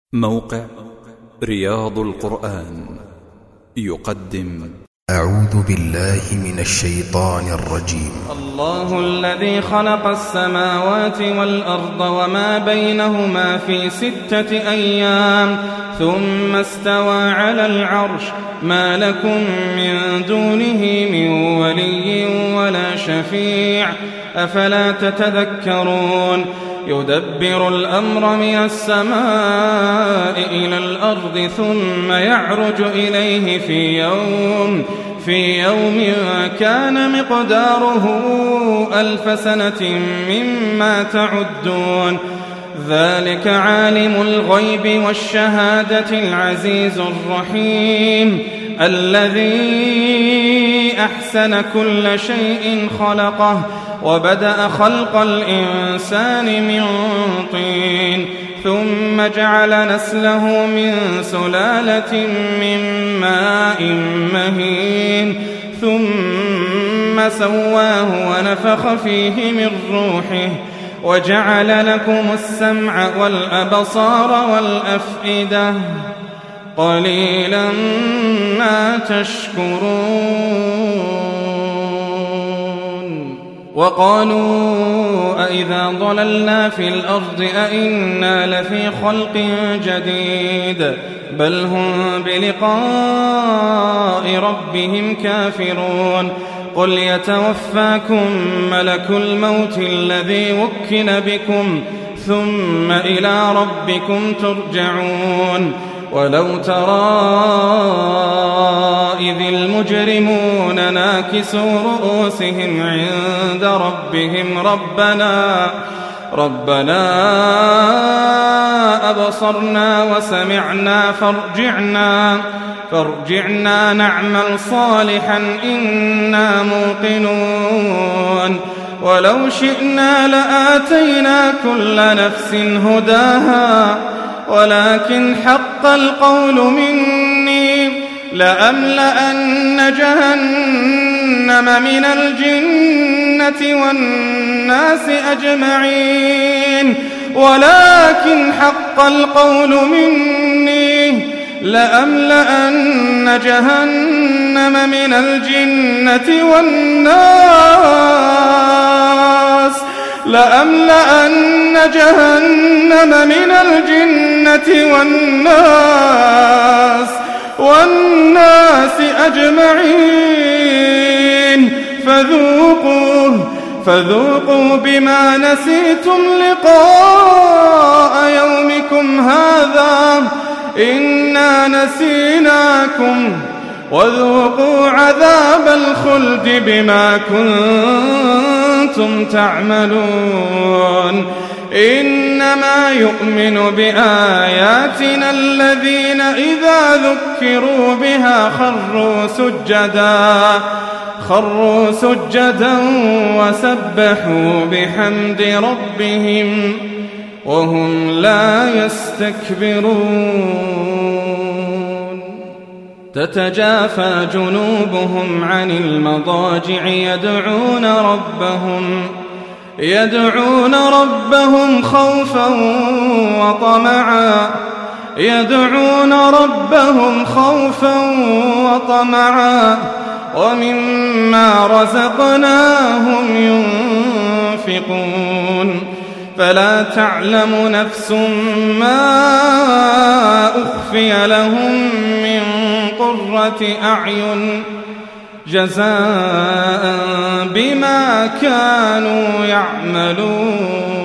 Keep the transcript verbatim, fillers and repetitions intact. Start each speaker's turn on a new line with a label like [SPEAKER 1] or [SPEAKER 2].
[SPEAKER 1] موقع رياض القرآن يقدم
[SPEAKER 2] أعوذ بالله من الشيطان الرجيم.
[SPEAKER 3] الله الذي خلق السماوات والأرض وما بينهما في ستة أيام ثم استوى على العرش ما لكم من دونه من ولي ولا شفيع أفلا تتذكرون يدبر الأمر من السماء إلى الأرض ثم يعرج إليه في يوم في يوم كان مقداره ألف سنة مما تعدون ذلك عالم الغيب والشهادة العزيز الرحيم الذي أحسن كل شيء خلقه وبدأ خلق الإنسان من طين ثم جعل نسله من سلالة من ماء مهين ثم سواه ونفخ فيه من روحه وجعل لكم السمع والأبصار والأفئدة قليلا ما تشكرون. وقالوا أئذا ضللنا في الأرض أئنا لفي خلق جديد بل هم بلقاء ربهم كافرون قل يتوفاكم ملك الموت الذي وكل بكم ثم إلى ربكم ترجعون. ولو ترى إذ المجرمون ناكسوا رؤوسهم عند ربهم ربنا ربنا أبصرنا وسمعنا فارجعنا فارجعنا نعمل صالحا إنا موقنون. ولو شئنا لآتينا كل نفس هداها ولكن حق القول مني لأملأن جهنم من الجنة والناس أجمعين ولكن حق القول مني لأملأن جهنم من الجنة والناس لأملأن جهنم من الجنة والناس والناس أجمعين فذوقوا فذوقوا بما نسيتم لقاء يومكم هذا إنا نسيناكم وذوقوا عذاب الخلد بما كنتم تعملون. إنما يؤمن بآياتنا الذين إذا ذكروا بها خروا سجدا خروا سجدا وسبحوا بحمد ربهم وهم لا يستكبرون. تتجافى جنوبهم عن المضاجع يدعون ربهم يدعون ربهم خوفا وطمعا يدعون ربهم خوفا وطمعا ومما رزقناهم ينفقون. فلا تعلم نفس ما أخفي لهم من قرة أعين جزاء بما كانوا يعملون.